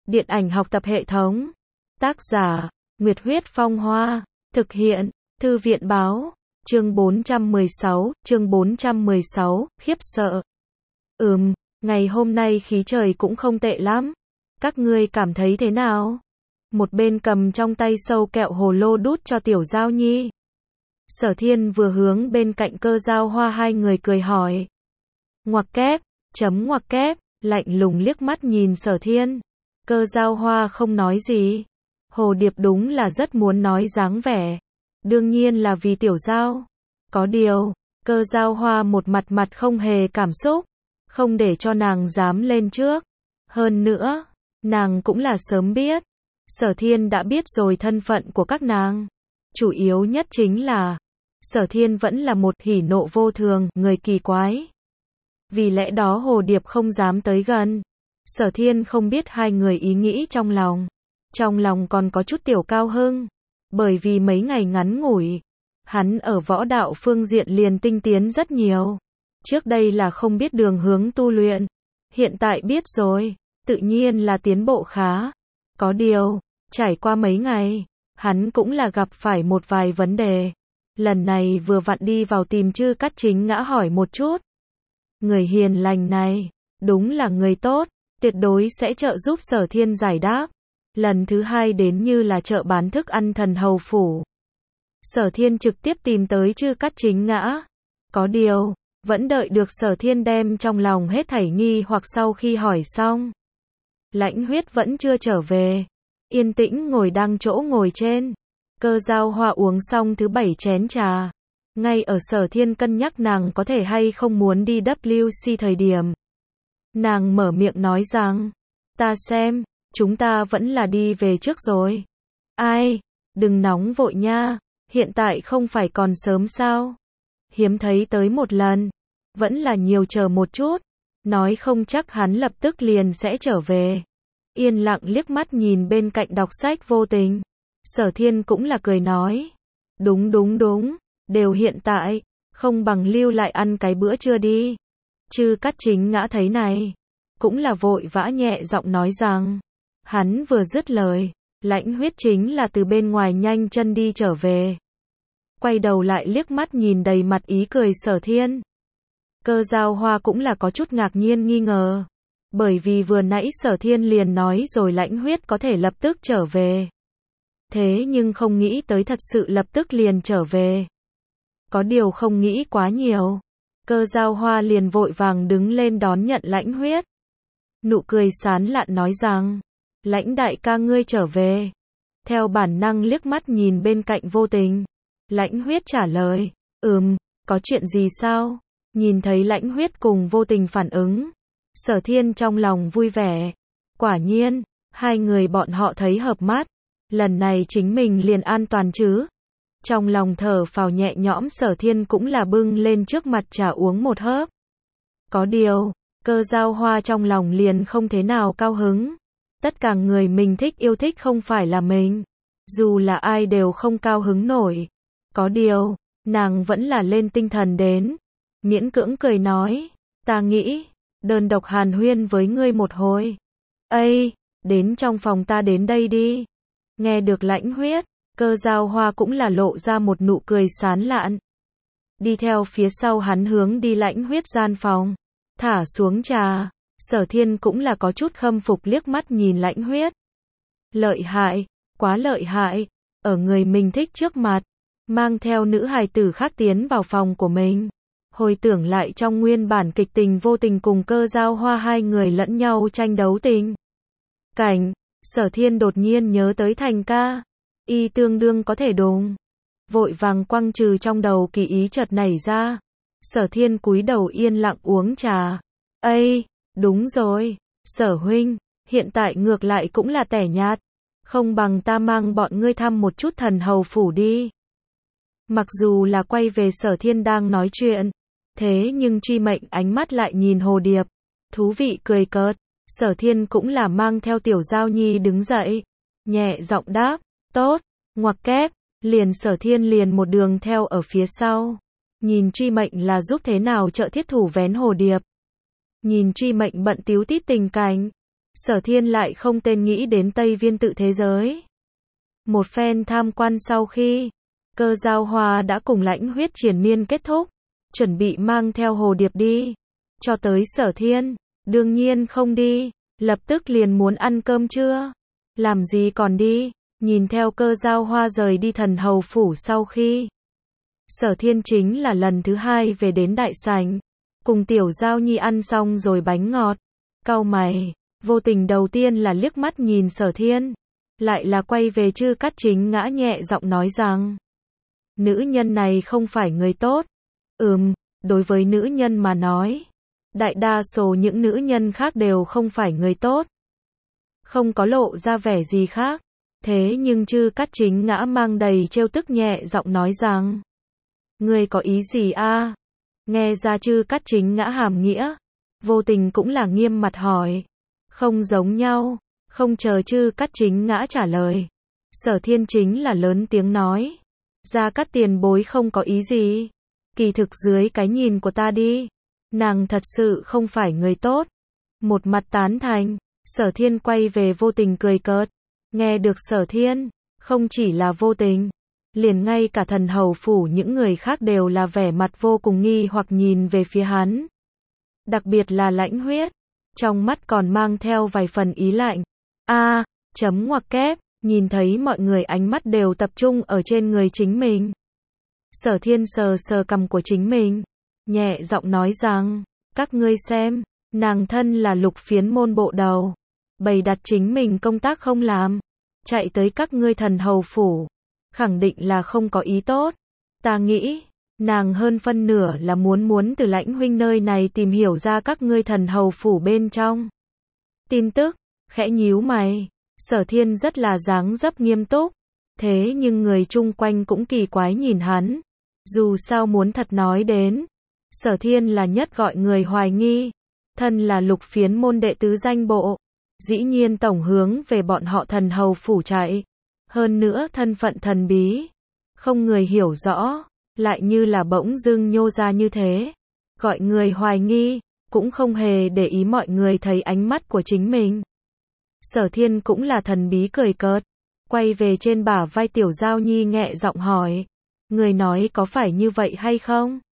Điện ảnh học tập hệ thống. Tác giả, Nguyệt Huyết Phong Hoa. Thực hiện, Thư viện báo. Chương 416, khiếp sợ. Ngày hôm nay khí trời cũng không tệ lắm. Các ngươi cảm thấy thế nào? Một bên cầm trong tay sâu kẹo hồ lô đút cho Tiểu Giao Nhi. Sở Thiên vừa hướng bên cạnh Cơ Giao Hoa, hai người cười hỏi. Ngoặc kép, ngoặc kép, lạnh lùng liếc mắt nhìn Sở Thiên. Cơ Giao Hoa không nói gì. Hồ Điệp đúng là rất muốn nói dáng vẻ. Đương nhiên là vì Tiểu Giao. Có điều, Cơ Giao Hoa một mặt không hề cảm xúc. Không để cho nàng dám lên trước. Hơn nữa, nàng cũng là sớm biết. Sở Thiên đã biết rồi thân phận của các nàng. Chủ yếu nhất chính là, Sở Thiên vẫn là một hỉ nộ vô thường, người kỳ quái. Vì lẽ đó Hồ Điệp không dám tới gần. Sở Thiên không biết hai người ý nghĩ trong lòng. Trong lòng còn có chút tiểu cao hưng. Bởi vì mấy ngày ngắn ngủi, hắn ở võ đạo phương diện liền tinh tiến rất nhiều. Trước đây là không biết đường hướng tu luyện. Hiện tại biết rồi, tự nhiên là tiến bộ khá. Có điều, trải qua mấy ngày, hắn cũng là gặp phải một vài vấn đề. Lần này vừa vặn đi vào tìm Chư Cát Chính Ngã hỏi một chút. Người hiền lành này, đúng là người tốt, tuyệt đối sẽ trợ giúp Sở Thiên giải đáp. Lần thứ hai đến như là chợ bán thức ăn Thần Hầu Phủ. Sở Thiên trực tiếp tìm tới Chư Cát Chính Ngã. Có điều, vẫn đợi được Sở Thiên đem trong lòng hết thảy nghi hoặc sau khi hỏi xong. Lãnh Huyết vẫn chưa trở về. Yên tĩnh ngồi đang chỗ ngồi trên. Cơ Giao Hoa uống xong thứ 7 chén trà. Ngay ở Sở Thiên cân nhắc nàng có thể hay không muốn đi WC thời điểm. Nàng mở miệng nói rằng, ta xem, chúng ta vẫn là đi về trước rồi. Ai, đừng nóng vội nha, hiện tại không phải còn sớm sao? Hiếm thấy tới một lần, vẫn là nhiều chờ một chút, nói không chắc hắn lập tức liền sẽ trở về. Yên lặng liếc mắt nhìn bên cạnh đọc sách Vô Tình. Sở Thiên cũng là cười nói, đúng, đều hiện tại, không bằng lưu lại ăn cái bữa trưa đi. Chư Cát Chính Ngã thấy này, cũng là vội vã nhẹ giọng nói rằng, hắn vừa dứt lời, Lãnh Huyết chính là từ bên ngoài nhanh chân đi trở về. Quay đầu lại liếc mắt nhìn đầy mặt ý cười Sở Thiên. Cơ Giao Hoa cũng là có chút ngạc nhiên nghi ngờ. Bởi vì vừa nãy Sở Thiên liền nói rồi Lãnh Huyết có thể lập tức trở về. Thế nhưng không nghĩ tới thật sự lập tức liền trở về. Có điều không nghĩ quá nhiều. Cơ Giao Hoa liền vội vàng đứng lên đón nhận Lãnh Huyết. Nụ cười sán lạn nói rằng, Lãnh đại ca ngươi trở về. Theo bản năng liếc mắt nhìn bên cạnh Vô Tình. Lãnh Huyết trả lời, có chuyện gì sao? Nhìn thấy Lãnh Huyết cùng Vô Tình phản ứng. Sở Thiên trong lòng vui vẻ. Quả nhiên, hai người bọn họ thấy hợp mắt. Lần này chính mình liền an toàn chứ. Trong lòng thở phào nhẹ nhõm, Sở Thiên cũng là bưng lên trước mặt trà uống một hớp. Có điều, Cơ Giao Hoa trong lòng liền không thế nào cao hứng. Tất cả người mình thích yêu thích không phải là mình. Dù là ai đều không cao hứng nổi. Có điều, nàng vẫn là lên tinh thần đến. Miễn cưỡng cười nói, ta nghĩ, đơn độc hàn huyên với ngươi một hồi. Ây, đến trong phòng ta đến đây đi. Nghe được Lãnh Huyết, Cơ Giao Hoa cũng là lộ ra một nụ cười sán lạn. Đi theo phía sau hắn hướng đi Lãnh Huyết gian phòng. Thả xuống trà, Sở Thiên cũng là có chút khâm phục liếc mắt nhìn Lãnh Huyết. Lợi hại, quá lợi hại, ở người mình thích trước mặt, mang theo nữ hài tử khác tiến vào phòng của mình. Hồi tưởng lại trong nguyên bản kịch tình Vô Tình cùng Cơ Giao Hoa hai người lẫn nhau tranh đấu tình cảnh, Sở Thiên đột nhiên nhớ tới Thành ca, y tương đương có thể đùng. Vội vàng quăng trừ trong đầu kỳ ý chợt nảy ra. Sở Thiên cúi đầu yên lặng uống trà. Ây, đúng rồi, Sở huynh, hiện tại ngược lại cũng là tẻ nhạt. Không bằng ta mang bọn ngươi thăm một chút Thần Hầu Phủ đi. Mặc dù là quay về Sở Thiên đang nói chuyện, thế nhưng Truy Mệnh ánh mắt lại nhìn Hồ Điệp. Thú vị cười cợt. Sở Thiên cũng là mang theo Tiểu Giao Nhi đứng dậy. Nhẹ giọng đáp, tốt, ngoặc kép. Liền Sở Thiên liền một đường theo ở phía sau. Nhìn Truy Mệnh là giúp thế nào trợ thiết thủ vén Hồ Điệp. Nhìn Truy Mệnh bận tíu tít tình cảnh. Sở Thiên lại không tên nghĩ đến Tây Viên tự thế giới. Một phen tham quan sau khi Cơ Giao Hoa đã cùng Lãnh Huyết triền miên kết thúc, chuẩn bị mang theo Hồ Điệp đi. Cho tới Sở Thiên, đương nhiên không đi, lập tức liền muốn ăn cơm trưa. Làm gì còn đi, nhìn theo Cơ Giao Hoa rời đi Thần Hầu Phủ sau khi. Sở Thiên chính là lần thứ hai về đến đại sảnh, cùng Tiểu Giao Nhi ăn xong rồi bánh ngọt. Cau mày, vô tình đầu tiên là liếc mắt nhìn Sở Thiên, lại là quay về Chư Cát Chính Ngã nhẹ giọng nói rằng, nữ nhân này không phải người tốt. Đối với nữ nhân mà nói, đại đa số những nữ nhân khác đều không phải người tốt. Không có lộ ra vẻ gì khác. Thế nhưng Chư Cát Chính Ngã mang đầy trêu tức nhẹ giọng nói rằng, ngươi có ý gì a? Nghe ra Chư Cát Chính Ngã hàm nghĩa, vô tình cũng là nghiêm mặt hỏi. Không giống nhau. Không chờ Chư Cát Chính Ngã trả lời, Sở Thiên chính là lớn tiếng nói, Gia Cát tiền bối không có ý gì. Kỳ thực dưới cái nhìn của ta đi, nàng thật sự không phải người tốt. Một mặt tán thành, Sở Thiên quay về vô tình cười cợt. Nghe được Sở Thiên, không chỉ là vô tình, liền ngay cả Thần Hầu Phủ những người khác đều là vẻ mặt vô cùng nghi hoặc nhìn về phía hắn. Đặc biệt là Lãnh Huyết, trong mắt còn mang theo vài phần ý lạnh. Chấm ngoặc kép, nhìn thấy mọi người ánh mắt đều tập trung ở trên người chính mình. Sở Thiên sờ sờ cằm của chính mình, nhẹ giọng nói rằng, các ngươi xem, nàng thân là Lục Phiến môn bộ đầu, bày đặt chính mình công tác không làm, chạy tới các ngươi Thần Hầu Phủ, khẳng định là không có ý tốt. Ta nghĩ, nàng hơn phân nửa là muốn từ Lãnh huynh nơi này tìm hiểu ra các ngươi Thần Hầu Phủ bên trong tin tức. Khẽ nhíu mày, Sở Thiên rất là dáng dấp nghiêm túc, thế nhưng người chung quanh cũng kỳ quái nhìn hắn. Dù sao muốn thật nói đến, Sở Thiên là nhất gọi người hoài nghi, thân là Lục Phiến môn đệ tứ danh bộ, dĩ nhiên tổng hướng về bọn họ Thần Hầu Phủ chạy, hơn nữa thân phận thần bí, không người hiểu rõ, lại như là bỗng dưng nhô ra như thế, gọi người hoài nghi, cũng không hề để ý mọi người thấy ánh mắt của chính mình. Sở Thiên cũng là thần bí cười cợt, quay về trên bả vai Tiểu Giao Nhi nhẹ giọng hỏi, người nói có phải như vậy hay không?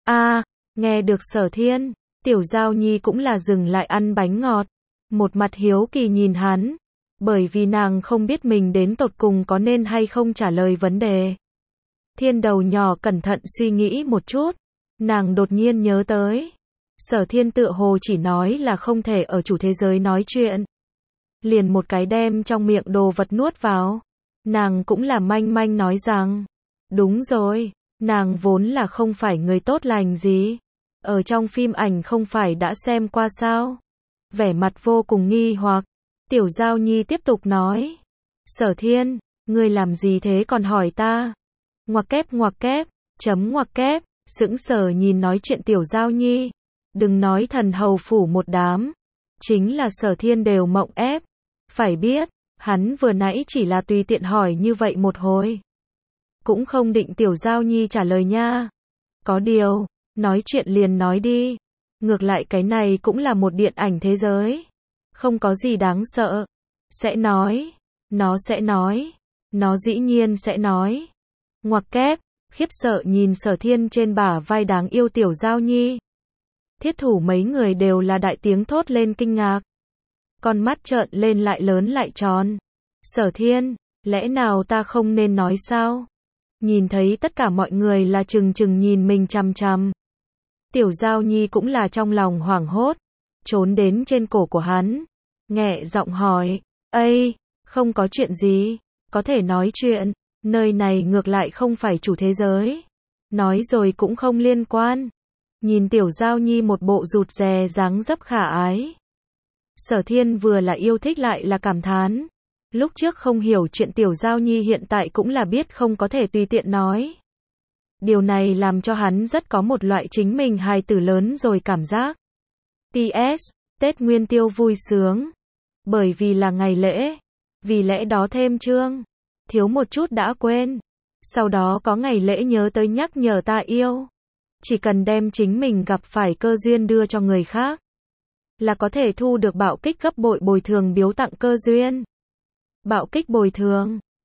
Nghe được Sở Thiên, Tiểu Giao Nhi cũng là dừng lại ăn bánh ngọt, một mặt hiếu kỳ nhìn hắn, bởi vì nàng không biết mình đến tột cùng có nên hay không trả lời vấn đề. Thiên đầu nhỏ cẩn thận suy nghĩ một chút, nàng đột nhiên nhớ tới, Sở Thiên tựa hồ chỉ nói là không thể ở chủ thế giới nói chuyện. Liền một cái đem trong miệng đồ vật nuốt vào. Nàng cũng là manh manh nói rằng, đúng rồi, nàng vốn là không phải người tốt lành gì. Ở trong phim ảnh không phải đã xem qua sao? Vẻ mặt vô cùng nghi hoặc, Tiểu Giao Nhi tiếp tục nói, Sở Thiên, ngươi làm gì thế còn hỏi ta? Ngoặc kép, chấm ngoặc kép, sững sờ nhìn nói chuyện Tiểu Giao Nhi. Đừng nói Thần Hầu Phủ một đám, chính là Sở Thiên đều mộng ép. Phải biết, hắn vừa nãy chỉ là tùy tiện hỏi như vậy một hồi, cũng không định Tiểu Giao Nhi trả lời nha. Có điều, nói chuyện liền nói đi, ngược lại cái này cũng là một điện ảnh thế giới, không có gì đáng sợ. Sẽ nói, nó sẽ nói, nó dĩ nhiên sẽ nói. Ngoặc kép, khiếp sợ nhìn Sở Thiên trên bả vai đáng yêu Tiểu Giao Nhi. Thiết thủ mấy người đều là đại tiếng thốt lên kinh ngạc. Con mắt trợn lên lại lớn lại tròn. Sở Thiên, lẽ nào ta không nên nói sao? Nhìn thấy tất cả mọi người là trừng trừng nhìn mình chằm chằm. Tiểu Giao Nhi cũng là trong lòng hoảng hốt, trốn đến trên cổ của hắn, nhẹ giọng hỏi, "Ây, không có chuyện gì, có thể nói chuyện, nơi này ngược lại không phải chủ thế giới." Nói rồi cũng không liên quan. Nhìn Tiểu Giao Nhi một bộ rụt rè dáng dấp khả ái. Sở Thiên vừa là yêu thích lại là cảm thán. Lúc trước không hiểu chuyện Tiểu Giao Nhi hiện tại cũng là biết không có thể tùy tiện nói. Điều này làm cho hắn rất có một loại chính mình hài tử lớn rồi cảm giác. PS, Tết Nguyên Tiêu vui sướng. Bởi vì là ngày lễ, vì lẽ đó thêm chương. Thiếu một chút đã quên. Sau đó có ngày lễ nhớ tới nhắc nhở ta yêu. Chỉ cần đem chính mình gặp phải cơ duyên đưa cho người khác. là có thể thu được bạo kích gấp bội bồi thường biếu tặng cơ duyên. Bạo kích bồi thường